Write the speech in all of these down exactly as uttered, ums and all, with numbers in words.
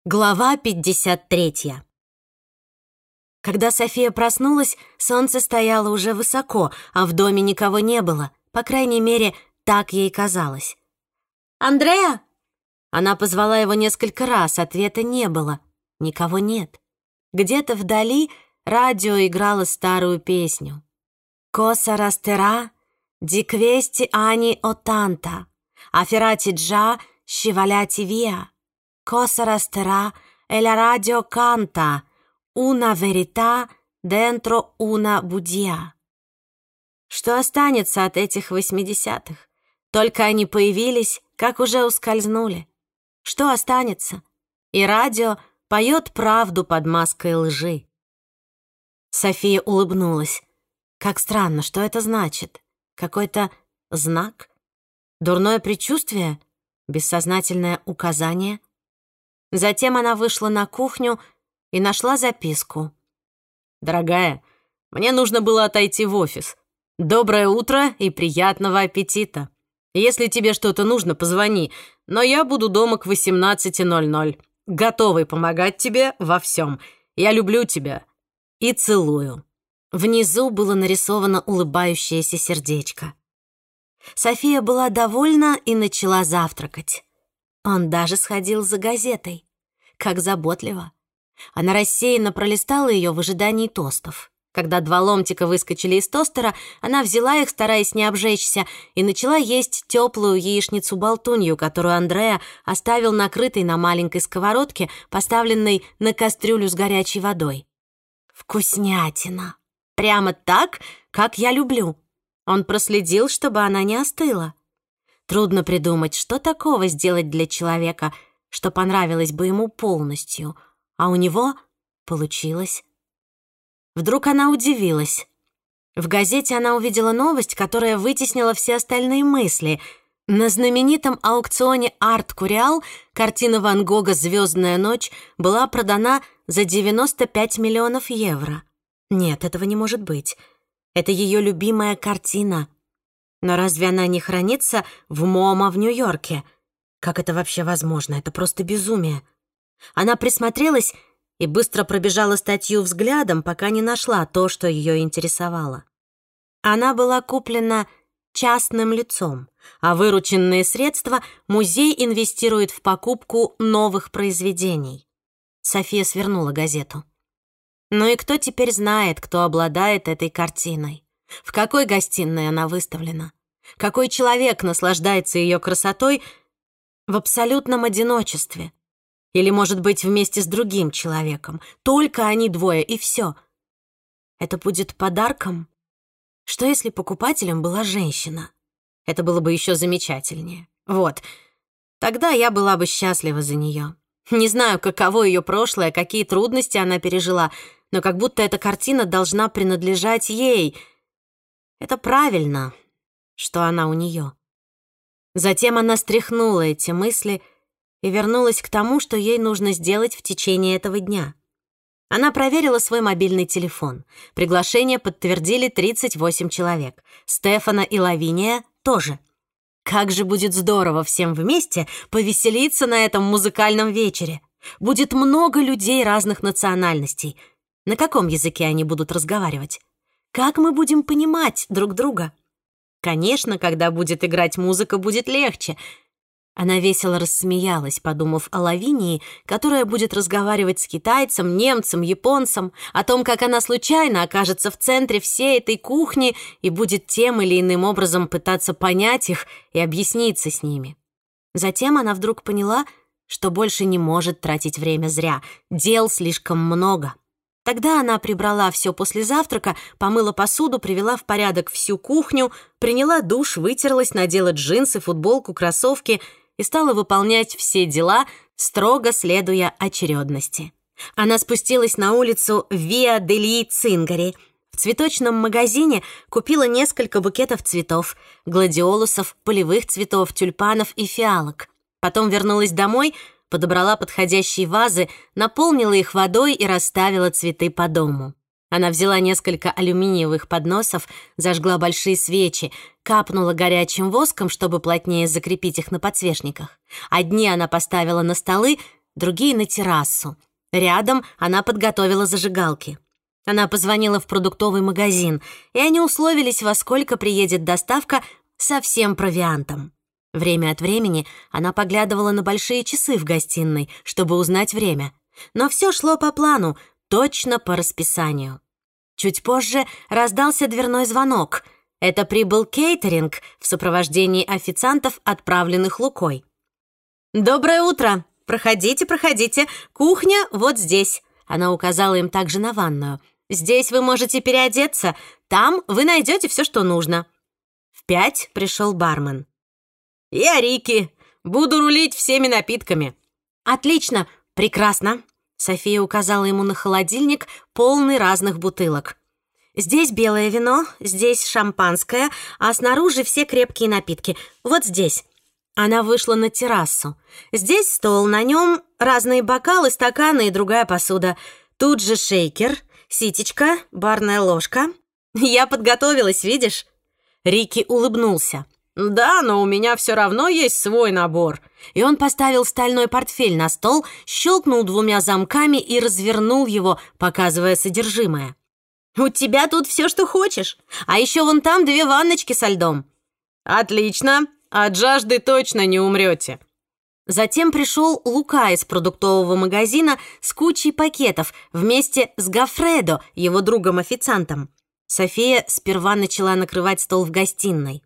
Глава пятьдесят третья. Когда София проснулась, солнце стояло уже высоко, а в доме никого не было. По крайней мере, так ей казалось. «Андреа!» Она позвала его несколько раз, ответа не было. Никого нет. Где-то вдали радио играло старую песню. «Коса растера, диквести ани отанта, аферати джа, щеваляти виа. Cosa resterà e la radio canta una verità dentro una bugia». Что останется от этих восьмидесятых? Только они появились, как уже ускользнули. Что останется? И радио поет правду под маской лжи. София улыбнулась. Как странно, что это значит? Какой-то знак? Дурное предчувствие? Бессознательное указание? Затем она вышла на кухню и нашла записку. «Дорогая, мне нужно было отойти в офис. Доброе утро и приятного аппетита. Если тебе что-то нужно, позвони, но я буду дома к восемнадцати ноль-ноль. Готовый помогать тебе во всем. Я люблю тебя и целую». Внизу было нарисовано улыбающееся сердечко. София была довольна и начала завтракать. Он даже сходил за газетой. Как заботливо. Она рассеянно пролистала ее в ожидании тостов. Когда два ломтика выскочили из тостера, она взяла их, стараясь не обжечься, и начала есть теплую яичницу-болтунью, которую Андреа оставил накрытой на маленькой сковородке, поставленной на кастрюлю с горячей водой. Вкуснятина! Прямо так, как я люблю. Он проследил, чтобы она не остыла. Трудно придумать, что такого сделать для человека, что понравилось бы ему полностью, а у него получилось. Вдруг она удивилась. В газете она увидела новость, которая вытеснила все остальные мысли. На знаменитом аукционе «Арт Куриал» картина Ван Гога «Звездная ночь» была продана за девяносто пять миллионов евро. Нет, этого не может быть. Это ее любимая картина. Но разве она не хранится в МоМА в Нью-Йорке? Как это вообще возможно? Это просто безумие. Она присмотрелась и быстро пробежала статью взглядом, пока не нашла то, что ее интересовало. Она была куплена частным лицом, а вырученные средства музей инвестирует в покупку новых произведений. София свернула газету. Ну и кто теперь знает, кто обладает этой картиной? В какой гостиной она выставлена? Какой человек наслаждается ее красотой в абсолютном одиночестве? Или, может быть, вместе с другим человеком? Только они двое, и все. Это будет подарком? Что, если покупателем была женщина? Это было бы еще замечательнее. Вот. Тогда я была бы счастлива за нее. Не знаю, каково ее прошлое, какие трудности она пережила, но как будто эта картина должна принадлежать ей. Это правильно, что она у нее. Затем она стряхнула эти мысли и вернулась к тому, что ей нужно сделать в течение этого дня. Она проверила свой мобильный телефон. Приглашение подтвердили тридцать восемь человек. Стефана и Лавиния тоже. Как же будет здорово всем вместе повеселиться на этом музыкальном вечере. Будет много людей разных национальностей. На каком языке они будут разговаривать? Как мы будем понимать друг друга? Конечно, когда будет играть музыка, будет легче. Она весело рассмеялась, подумав о Лавинии, которая будет разговаривать с китайцем, немцем, японцем, о том, как она случайно окажется в центре всей этой кухни и будет тем или иным образом пытаться понять их и объясниться с ними. Затем она вдруг поняла, что больше не может тратить время зря. Дел слишком много. Тогда она прибрала все после завтрака, помыла посуду, привела в порядок всю кухню, приняла душ, вытерлась, надела джинсы, футболку, кроссовки и стала выполнять все дела, строго следуя очередности. Она спустилась на улицу Виа дель Цингари. В цветочном магазине купила несколько букетов цветов, гладиолусов, полевых цветов, тюльпанов и фиалок. Потом вернулась домой, подобрала подходящие вазы, наполнила их водой и расставила цветы по дому. Она взяла несколько алюминиевых подносов, зажгла большие свечи, капнула горячим воском, чтобы плотнее закрепить их на подсвечниках. Одни она поставила на столы, другие на террасу. Рядом она подготовила зажигалки. Она позвонила в продуктовый магазин, и они условились, во сколько приедет доставка со всем провиантом. Время от времени она поглядывала на большие часы в гостиной, чтобы узнать время. Но все шло по плану, точно по расписанию. Чуть позже раздался дверной звонок. Это прибыл кейтеринг в сопровождении официантов, отправленных Лукой. «Доброе утро! Проходите, проходите. Кухня вот здесь». Она указала им также на ванную. «Здесь вы можете переодеться. Там вы найдете все, что нужно». В пять пришел бармен. «Я Рики. Буду рулить всеми напитками». «Отлично, прекрасно». София указала ему на холодильник, полный разных бутылок. «Здесь белое вино, здесь шампанское, а снаружи все крепкие напитки. Вот здесь». Она вышла на террасу. «Здесь стол, на нем разные бокалы, стаканы и другая посуда. Тут же шейкер, ситечка, барная ложка. Я подготовилась, видишь?» Рики улыбнулся. «Да, но у меня все равно есть свой набор». И он поставил стальной портфель на стол, щелкнул двумя замками и развернул его, показывая содержимое. «У тебя тут все, что хочешь. А еще вон там две ванночки со льдом». «Отлично. От жажды точно не умрете». Затем пришел Лука из продуктового магазина с кучей пакетов вместе с Гофредо, его другом-официантом. София сперва начала накрывать стол в гостиной.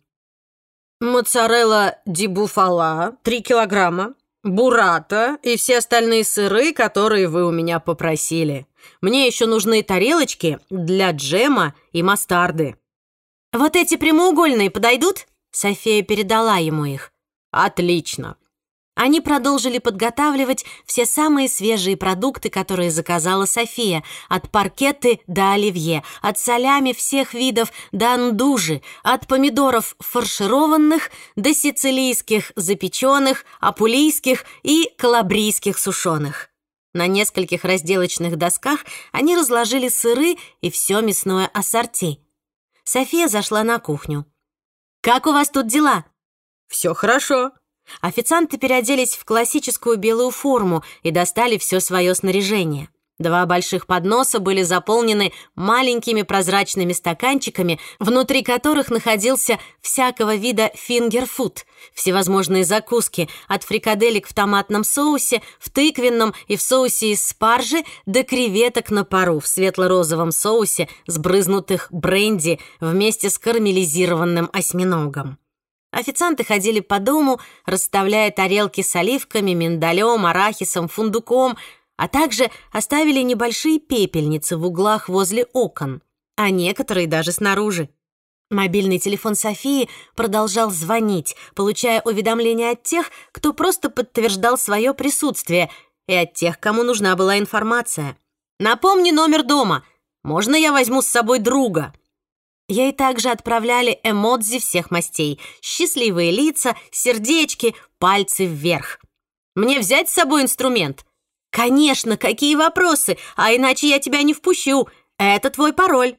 «Моцарелла ди буфала, три килограмма, буррата и все остальные сыры, которые вы у меня попросили. Мне еще нужны тарелочки для джема и мастарды». «Вот эти прямоугольные подойдут?» София передала ему их. «Отлично». Они продолжили подготавливать все самые свежие продукты, которые заказала София, от паркетты до оливье, от солями всех видов до андужи, от помидоров фаршированных до сицилийских запеченных, апулийских и калабрийских сушеных. На нескольких разделочных досках они разложили сыры и все мясное ассорти. София зашла на кухню. «Как у вас тут дела?» «Все хорошо». Официанты переоделись в классическую белую форму и достали все свое снаряжение. Два больших подноса были заполнены маленькими прозрачными стаканчиками, внутри которых находился всякого вида фингерфуд, всевозможные закуски, от фрикаделек в томатном соусе, в тыквенном и в соусе из спаржи до креветок на пару в светло-розовом соусе, сбрызнутых бренди вместе с карамелизированным осьминогом. Официанты ходили по дому, расставляя тарелки с оливками, миндалем, арахисом, фундуком, а также оставили небольшие пепельницы в углах возле окон, а некоторые даже снаружи. Мобильный телефон Софии продолжал звонить, получая уведомления от тех, кто просто подтверждал свое присутствие, и от тех, кому нужна была информация. «Напомни номер дома. Можно я возьму с собой друга?» Ей также отправляли эмодзи всех мастей, счастливые лица, сердечки, пальцы вверх. «Мне взять с собой инструмент?» «Конечно, какие вопросы? А иначе я тебя не впущу. Это твой пароль».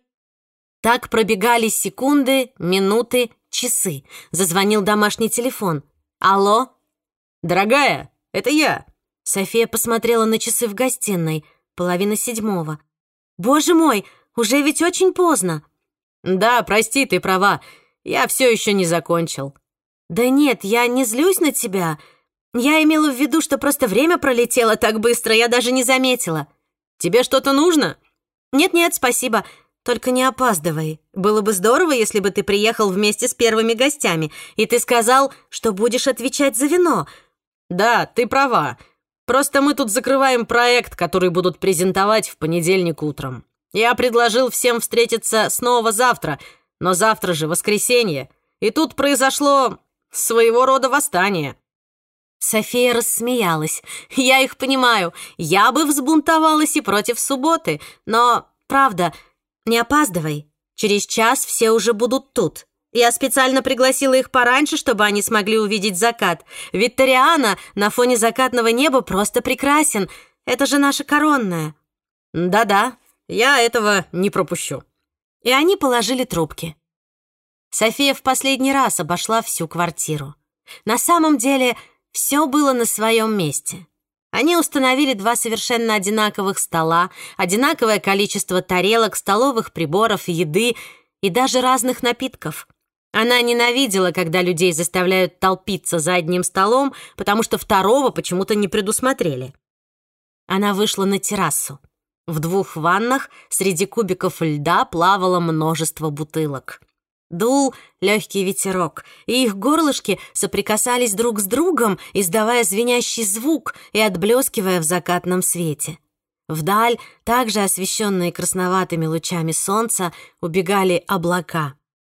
Так пробегали секунды, минуты, часы. Зазвонил домашний телефон. «Алло?» «Дорогая, это я». София посмотрела на часы в гостиной. Половина седьмого. «Боже мой, уже ведь очень поздно». «Да, прости, ты права. Я все еще не закончил». «Да нет, я не злюсь на тебя. Я имела в виду, что просто время пролетело так быстро, я даже не заметила». «Тебе что-то нужно?» «Нет-нет, спасибо. Только не опаздывай. Было бы здорово, если бы ты приехал вместе с первыми гостями, и ты сказал, что будешь отвечать за вино». «Да, ты права. Просто мы тут закрываем проект, который будут презентовать в понедельник утром. Я предложил всем встретиться снова завтра, но завтра же воскресенье, и тут произошло своего рода восстание». София рассмеялась. «Я их понимаю. Я бы взбунтовалась и против субботы, но, правда, не опаздывай. Через час все уже будут тут. Я специально пригласила их пораньше, чтобы они смогли увидеть закат. Ведь Ториана на фоне закатного неба просто прекрасен. Это же наша коронная». «Да-да. Я этого не пропущу». И они положили трубки. София в последний раз обошла всю квартиру. На самом деле, все было на своем месте. Они установили два совершенно одинаковых стола, одинаковое количество тарелок, столовых приборов, еды и даже разных напитков. Она ненавидела, когда людей заставляют толпиться за одним столом, потому что второго почему-то не предусмотрели. Она вышла на террасу. В двух ваннах среди кубиков льда плавало множество бутылок. Дул легкий ветерок, и их горлышки соприкасались друг с другом, издавая звенящий звук и отблескивая в закатном свете. Вдаль, также освещенные красноватыми лучами солнца, убегали облака.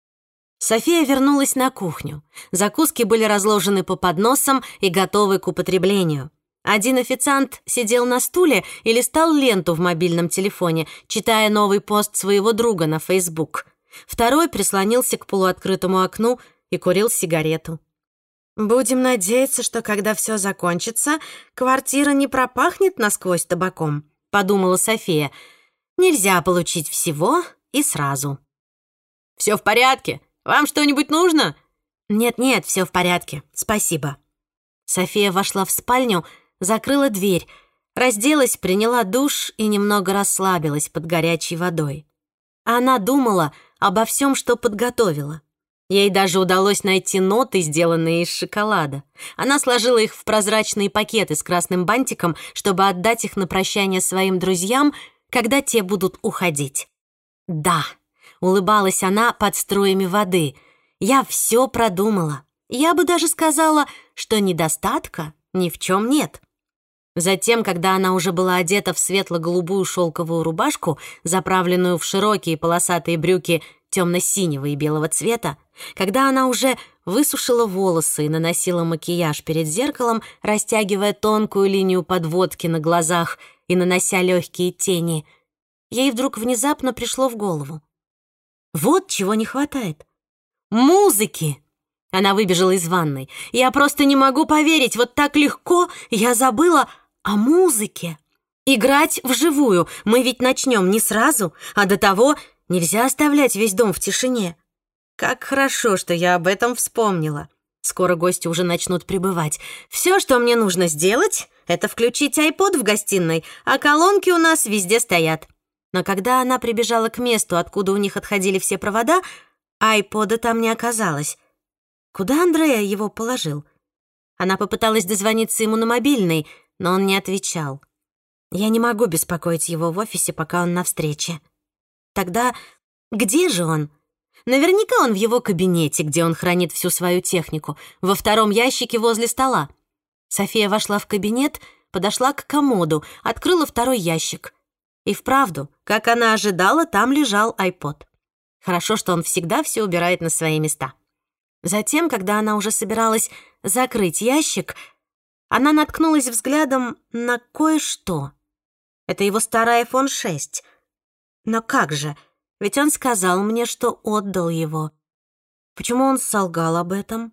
София вернулась на кухню. Закуски были разложены по подносам и готовы к употреблению. Один официант сидел на стуле и листал ленту в мобильном телефоне, читая новый пост своего друга на Facebook. Второй прислонился к полуоткрытому окну и курил сигарету. «Будем надеяться, что когда все закончится, квартира не пропахнет насквозь табаком», — подумала София. «Нельзя получить всего и сразу». «Все в порядке? Вам что-нибудь нужно?» «Нет-нет, все в порядке, спасибо». София вошла в спальню, закрыла дверь, разделась, приняла душ и немного расслабилась под горячей водой. Она думала обо всем, что подготовила. Ей даже удалось найти ноты, сделанные из шоколада. Она сложила их в прозрачные пакеты с красным бантиком, чтобы отдать их на прощание своим друзьям, когда те будут уходить. «Да», — улыбалась она под струями воды, — «я все продумала. Я бы даже сказала, что недостатка ни в чем нет». Затем, когда она уже была одета в светло-голубую шелковую рубашку, заправленную в широкие полосатые брюки темно-синего и белого цвета, когда она уже высушила волосы и наносила макияж перед зеркалом, растягивая тонкую линию подводки на глазах и нанося легкие тени, ей вдруг внезапно пришло в голову: вот чего не хватает. Музыки! Она выбежала из ванной. «Я просто не могу поверить, вот так легко я забыла о музыке. Играть вживую мы ведь начнем не сразу, а до того нельзя оставлять весь дом в тишине. Как хорошо, что я об этом вспомнила. Скоро гости уже начнут прибывать. Все, что мне нужно сделать, это включить айпод в гостиной, а колонки у нас везде стоят». Но когда она прибежала к месту, откуда у них отходили все провода, айпода там не оказалось. Куда Андреа его положил? Она попыталась дозвониться ему на мобильный, но он не отвечал. Я не могу беспокоить его в офисе, пока он на встрече. Тогда где же он? Наверняка он в его кабинете, где он хранит всю свою технику, во втором ящике возле стола. София вошла в кабинет, подошла к комоду, открыла второй ящик. И вправду, как она ожидала, там лежал айпод. Хорошо, что он всегда все убирает на свои места. Затем, когда она уже собиралась закрыть ящик, она наткнулась взглядом на кое-что. Это его старый айфон шесть. Но как же? Ведь он сказал мне, что отдал его. Почему он солгал об этом?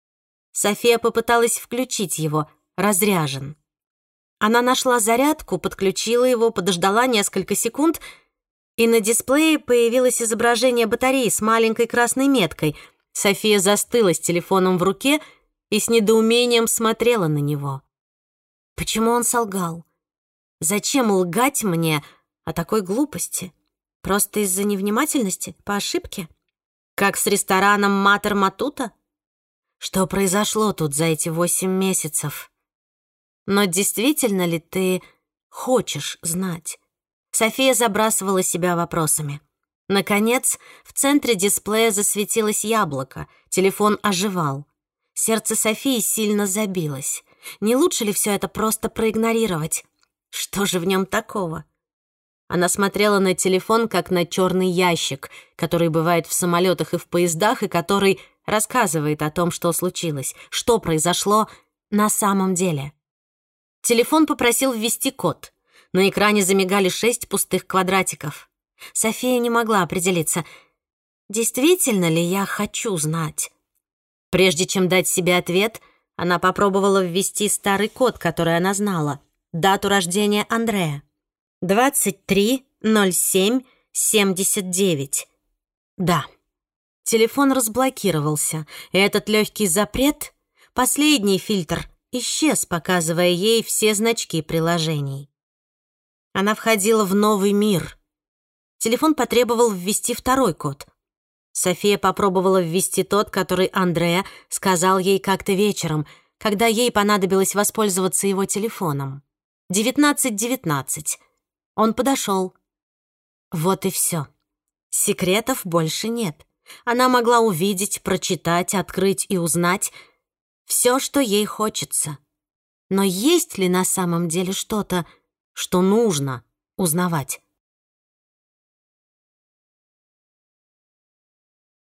София попыталась включить его, разряжен. Она нашла зарядку, подключила его, подождала несколько секунд, и на дисплее появилось изображение батареи с маленькой красной меткой. София застыла с телефоном в руке и с недоумением смотрела на него. Почему он солгал? Зачем лгать мне о такой глупости? Просто из-за невнимательности, по ошибке? Как с рестораном Матер Матута? Что произошло тут за эти восемь месяцев? Но действительно ли ты хочешь знать? София забрасывала себя вопросами. Наконец, в центре дисплея засветилось яблоко, телефон оживал. Сердце Софии сильно забилось. Не лучше ли все это просто проигнорировать? Что же в нем такого? Она смотрела на телефон, как на черный ящик, который бывает в самолетах и в поездах, и который рассказывает о том, что случилось, что произошло на самом деле. Телефон попросил ввести код. На экране замигали шесть пустых квадратиков. София не могла определиться, действительно ли я хочу знать. Прежде чем дать себе ответ, она попробовала ввести старый код, который она знала, дату рождения Андреа. двадцать три ноль семь семьдесят девять. Да. Телефон разблокировался, и этот легкий запрет — последний фильтр исчез, показывая ей все значки приложений. Она входила в новый мир. Телефон потребовал ввести второй код. София попробовала ввести тот, который Андреа сказал ей как-то вечером, когда ей понадобилось воспользоваться его телефоном. девятнадцать девятнадцать. Он подошел. Вот и все. Секретов больше нет. Она могла увидеть, прочитать, открыть и узнать все, что ей хочется. Но есть ли на самом деле что-то, что нужно узнавать?